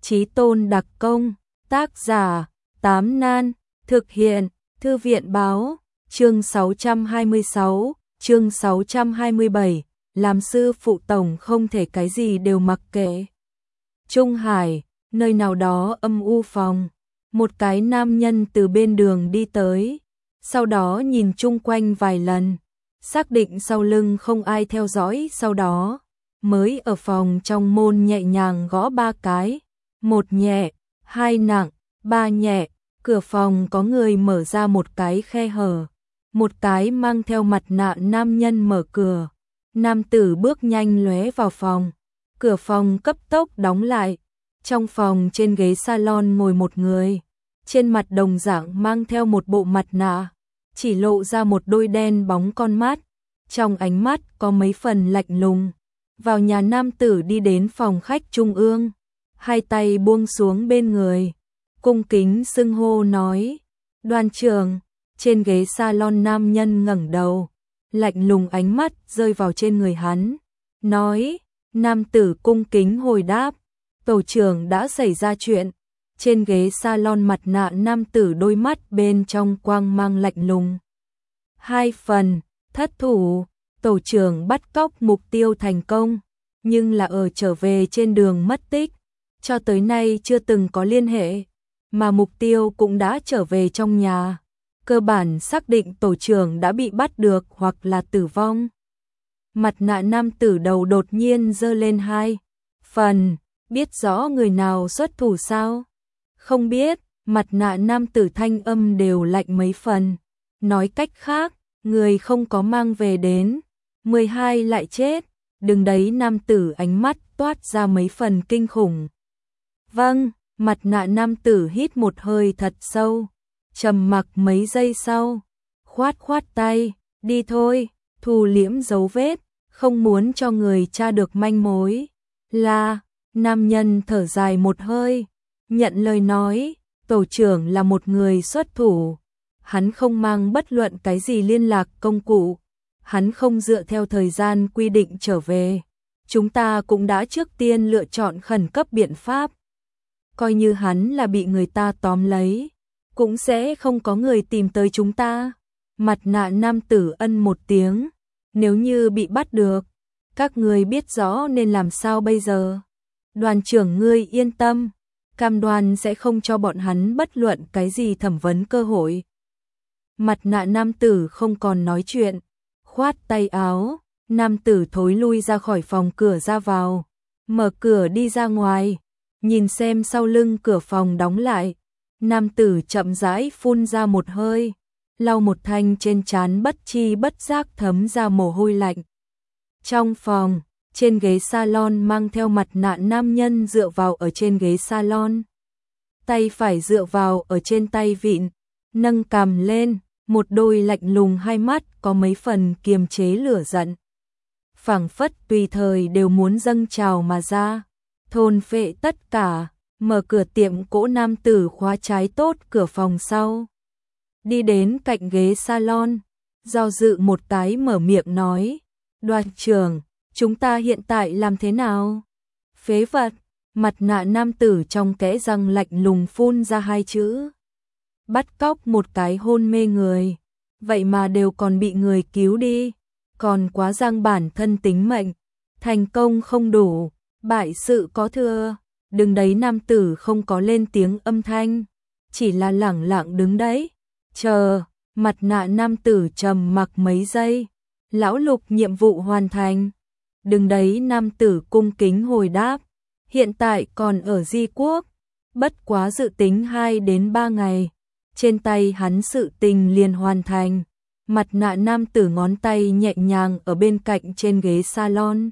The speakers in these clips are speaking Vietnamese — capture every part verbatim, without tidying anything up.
Chí tôn đặc công, tác giả, Tám Nan, thực hiện, Thư viện báo, chương sáu trăm hai mươi sáu, chương sáu trăm hai mươi bảy, làm sư phụ tổng không thể cái gì đều mặc kệ. Trung Hải, nơi nào đó âm u phòng, một cái nam nhân từ bên đường đi tới, sau đó nhìn chung quanh vài lần, xác định sau lưng không ai theo dõi, sau đó mới ở phòng trong môn nhẹ nhàng gõ ba cái, một nhẹ, hai nặng, ba nhẹ, cửa phòng có người mở ra một cái khe hở, một cái mang theo mặt nạ nam nhân mở cửa, nam tử bước nhanh lóe vào phòng, cửa phòng cấp tốc đóng lại, trong phòng trên ghế salon ngồi một người, trên mặt đồng dạng mang theo một bộ mặt nạ, chỉ lộ ra một đôi đen bóng con mắt, trong ánh mắt có mấy phần lạnh lùng. Vào nhà nam tử đi đến phòng khách trung ương, hai tay buông xuống bên người, cung kính xưng hô nói, Đoàn trưởng. Trên ghế salon nam nhân ngẩng đầu, lạnh lùng ánh mắt rơi vào trên người hắn, nói, nam tử cung kính hồi đáp, tổ trưởng đã xảy ra chuyện. Trên ghế salon mặt nạ nam tử đôi mắt bên trong quang mang lạnh lùng. Hai phần, thất thủ, tổ trưởng bắt cóc mục tiêu thành công, nhưng là ở trở về trên đường mất tích, cho tới nay chưa từng có liên hệ, mà mục tiêu cũng đã trở về trong nhà. Cơ bản xác định tổ trưởng đã bị bắt được hoặc là tử vong. Mặt nạ nam tử đầu đột nhiên giơ lên hai phần, biết rõ người nào xuất thủ sao? Không biết, mặt nạ nam tử thanh âm đều lạnh mấy phần. Nói cách khác, người không có mang về đến, mười hai lại chết, đừng đấy nam tử ánh mắt toát ra mấy phần kinh khủng. Vâng, mặt nạ nam tử hít một hơi thật sâu, trầm mặc mấy giây sau, khoát khoát tay, đi thôi, thu liễm dấu vết, không muốn cho người tra được manh mối. Là, nam nhân thở dài một hơi, nhận lời nói, tổ trưởng là một người xuất thủ, hắn không mang bất luận cái gì liên lạc công cụ, hắn không dựa theo thời gian quy định trở về, chúng ta cũng đã trước tiên lựa chọn khẩn cấp biện pháp. Coi như hắn là bị người ta tóm lấy, cũng sẽ không có người tìm tới chúng ta. Mặt nạ nam tử ân một tiếng, nếu như bị bắt được, các người biết rõ nên làm sao bây giờ. Đoàn trưởng ngươi yên tâm, cam đoan sẽ không cho bọn hắn bất luận cái gì thẩm vấn cơ hội. Mặt nạ nam tử không còn nói chuyện, khoát tay áo, nam tử thối lui ra khỏi phòng cửa ra vào, mở cửa đi ra ngoài, nhìn xem sau lưng cửa phòng đóng lại, nam tử chậm rãi phun ra một hơi, lau một thanh trên trán bất chi bất giác thấm ra mồ hôi lạnh. Trong phòng, trên ghế salon mang theo mặt nạ nam nhân dựa vào ở trên ghế salon, tay phải dựa vào ở trên tay vịn, nâng cằm lên, một đôi lạnh lùng hai mắt có mấy phần kiềm chế lửa giận, phảng phất tùy thời đều muốn dâng trào mà ra, thôn phệ tất cả. Mở cửa tiệm cỗ nam tử khóa trái tốt cửa phòng sau, đi đến cạnh ghế salon, do dự một cái mở miệng nói, Đoàn trưởng, chúng ta hiện tại làm thế nào? Phế vật. Mặt nạ nam tử trong kẽ răng lạnh lùng phun ra hai chữ. Bắt cóc một cái hôn mê người, vậy mà đều còn bị người cứu đi, còn quá giang bản thân tính mệnh, thành công không đủ, bại sự có thừa. Đừng đấy nam tử không có lên tiếng âm thanh, chỉ là lẳng lặng đứng đấy, chờ. Mặt nạ nam tử trầm mặc mấy giây, lão Lục nhiệm vụ hoàn thành. Đừng đấy nam tử cung kính hồi đáp, hiện tại còn ở Di Quốc, bất quá dự tính hai đến ba ngày, trên tay hắn sự tình liền hoàn thành. Mặt nạ nam tử ngón tay nhẹ nhàng ở bên cạnh trên ghế salon,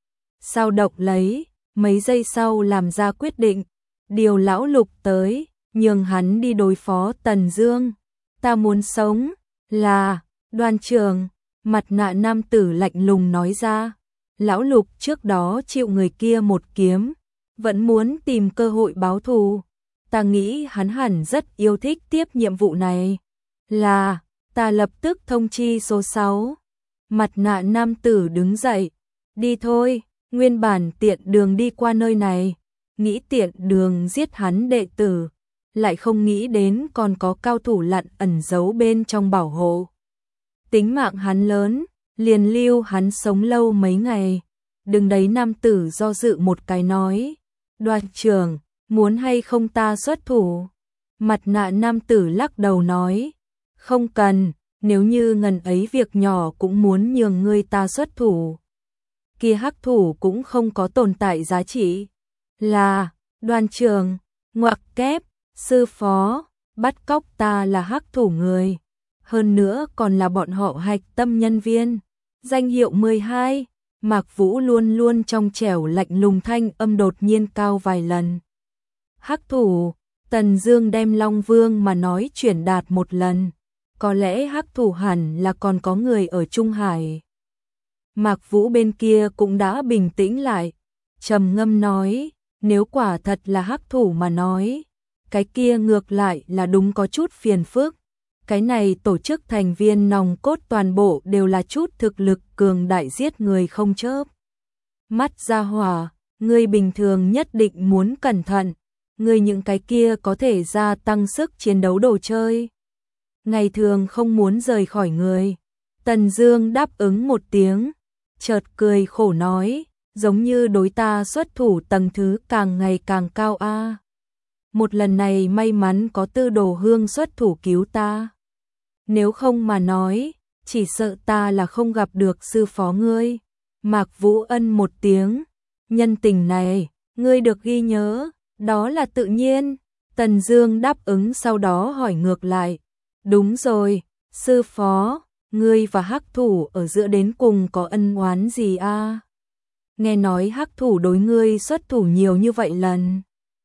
sao động lấy. Mấy giây sau làm ra quyết định, điều lão Lục tới, nhường hắn đi đối phó Tần Dương. Ta muốn sống, là, Đoàn trưởng. Mặt nạ nam tử lạnh lùng nói ra, lão Lục trước đó chịu người kia một kiếm, vẫn muốn tìm cơ hội báo thù. Ta nghĩ hắn hẳn rất yêu thích tiếp nhiệm vụ này. Là, ta lập tức thông chi số sáu. Mặt nạ nam tử đứng dậy, đi thôi. Nguyên bản tiện đường đi qua nơi này, nghĩ tiện đường giết hắn đệ tử, lại không nghĩ đến còn có cao thủ lặn ẩn giấu bên trong bảo hộ. Tính mạng hắn lớn, liền lưu hắn sống lâu mấy ngày. Đừng đấy, nam tử do dự một cái nói, Đoàn trưởng, muốn hay không ta xuất thủ? Mặt nạ nam tử lắc đầu nói, không cần, nếu như ngần ấy việc nhỏ cũng muốn nhường ngươi ta xuất thủ. Kia hắc thủ cũng không có tồn tại giá trị. Là, Đoàn trưởng, ngoặc kép, sư phó, bắt cóc ta là hắc thủ người. Hơn nữa còn là bọn họ hạch tâm nhân viên. Danh hiệu mười hai, Mạc Vũ luôn luôn trong trẻo lạnh lùng, thanh âm đột nhiên cao vài lần. Hắc thủ, Tần Dương đem Long Vương mà nói chuyển đạt một lần. Có lẽ hắc thủ hẳn là còn có người ở Trung Hải. Mạc Vũ bên kia cũng đã bình tĩnh lại, trầm ngâm nói, nếu quả thật là hắc thủ mà nói, cái kia ngược lại là đúng có chút phiền phức. Cái này tổ chức thành viên nòng cốt toàn bộ đều là chút thực lực cường đại giết người không chớp mắt ra hỏa, người bình thường nhất định muốn cẩn thận, người những cái kia có thể gia tăng sức chiến đấu đồ chơi. Ngày thường không muốn rời khỏi người. Tần Dương đáp ứng một tiếng, chợt cười khổ nói, giống như đối ta xuất thủ tầng thứ càng ngày càng cao a. À. Một lần này may mắn có Tư Đồ Hương xuất thủ cứu ta. Nếu không mà nói, chỉ sợ ta là không gặp được sư phó ngươi. Mạc Vũ ân một tiếng, nhân tình này, ngươi được ghi nhớ, đó là tự nhiên. Tần Dương đáp ứng, sau đó hỏi ngược lại, đúng rồi, sư phó, ngươi và hắc thủ ở giữa đến cùng có ân oán gì a? À? Nghe nói hắc thủ đối ngươi xuất thủ nhiều như vậy lần.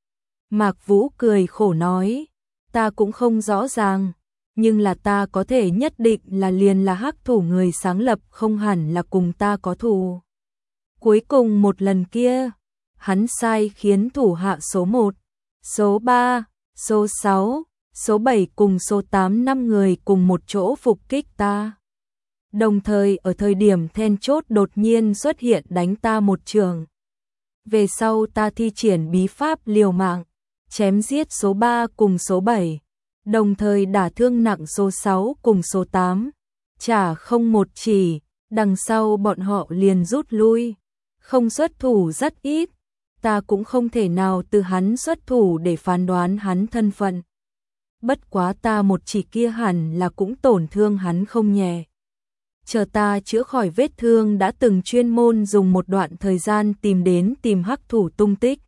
Mạc Vũ cười khổ nói, ta cũng không rõ ràng, nhưng là ta có thể nhất định là liền là hắc thủ người sáng lập, không hẳn là cùng ta có thù. Cuối cùng một lần kia, hắn sai khiến thủ hạ số một, số ba, số sáu, số bảy cùng số tám năm người cùng một chỗ phục kích ta. Đồng thời ở thời điểm then chốt đột nhiên xuất hiện đánh ta một trường. Về sau ta thi triển bí pháp liều mạng, chém giết số ba cùng số bảy, đồng thời đả thương nặng số sáu cùng số tám. Chả không một chỉ, đằng sau bọn họ liền rút lui, không xuất thủ rất ít. Ta cũng không thể nào từ hắn xuất thủ để phán đoán hắn thân phận. Bất quá ta một chỉ kia hẳn là cũng tổn thương hắn không nhẹ. Chờ ta chữa khỏi vết thương đã từng chuyên môn dùng một đoạn thời gian tìm đến tìm hắc thủ tung tích.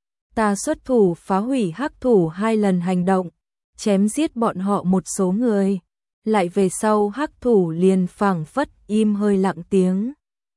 Ta xuất thủ phá hủy hắc thủ hai lần hành động, chém giết bọn họ một số người. Lại về sau hắc thủ liền phảng phất im hơi lặng tiếng.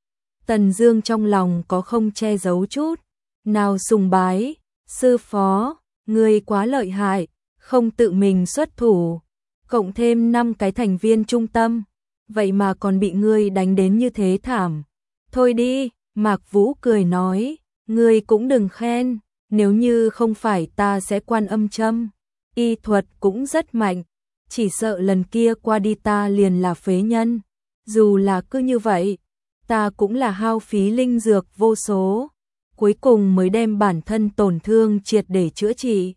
Tần Dương trong lòng có không che giấu chút nào sùng bái, sư phó, ngươi quá lợi hại, không tự mình xuất thủ, cộng thêm năm cái thành viên trung tâm, vậy mà còn bị ngươi đánh đến như thế thảm. Thôi đi, Mạc Vũ cười nói, ngươi cũng đừng khen, nếu như không phải ta sẽ Quan Âm châm, y thuật cũng rất mạnh, chỉ sợ lần kia qua đi ta liền là phế nhân. Dù là cứ như vậy, ta cũng là hao phí linh dược vô số, cuối cùng mới đem bản thân tổn thương triệt để chữa trị.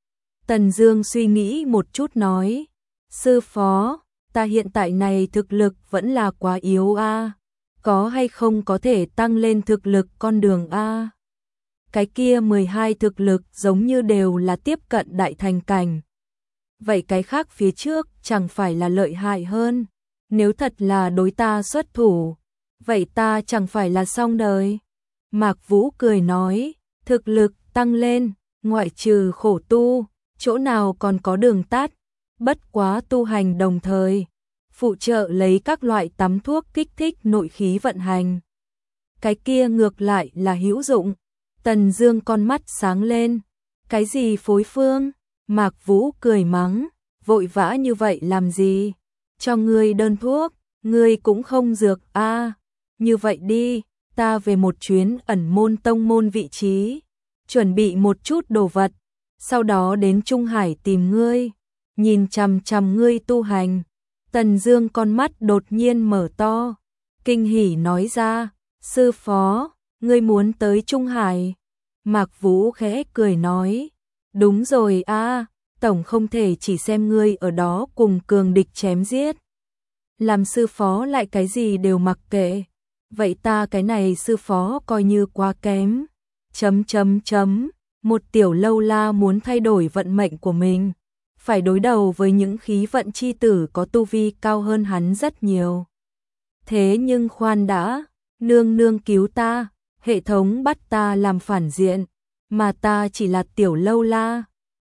Tần Dương suy nghĩ một chút nói, sư phó, ta hiện tại này thực lực vẫn là quá yếu a, à. Có hay không có thể tăng lên thực lực con đường a? À? Cái kia mười hai thực lực giống như đều là tiếp cận đại thành cảnh. Vậy cái khác phía trước chẳng phải là lợi hại hơn? Nếu thật là đối ta xuất thủ, vậy ta chẳng phải là xong đời. Mạc Vũ cười nói, thực lực tăng lên, ngoại trừ khổ tu, chỗ nào còn có đường tắt, bất quá tu hành đồng thời, phụ trợ lấy các loại tắm thuốc kích thích nội khí vận hành. Cái kia ngược lại là hữu dụng. Tần Dương con mắt sáng lên, cái gì phối phương? Mạc Vũ cười mắng, vội vã như vậy làm gì? Cho ngươi đơn thuốc, ngươi cũng không dược a. À, như vậy đi, ta về một chuyến ẩn môn tông môn vị trí, chuẩn bị một chút đồ vật, sau đó đến Trung Hải tìm ngươi, nhìn chằm chằm ngươi tu hành. Tần Dương con mắt đột nhiên mở to, kinh hỉ nói ra, sư phó, ngươi muốn tới Trung Hải? Mạc Vũ khẽ cười nói, đúng rồi a, tổng không thể chỉ xem ngươi ở đó cùng cường địch chém giết. Làm sư phó lại cái gì đều mặc kệ. Vậy ta cái này sư phó coi như quá kém. Chấm chấm chấm, một tiểu lâu la muốn thay đổi vận mệnh của mình, phải đối đầu với những khí vận chi tử có tu vi cao hơn hắn rất nhiều. Thế nhưng khoan đã, nương nương cứu ta, hệ thống bắt ta làm phản diện, mà ta chỉ là tiểu lâu la,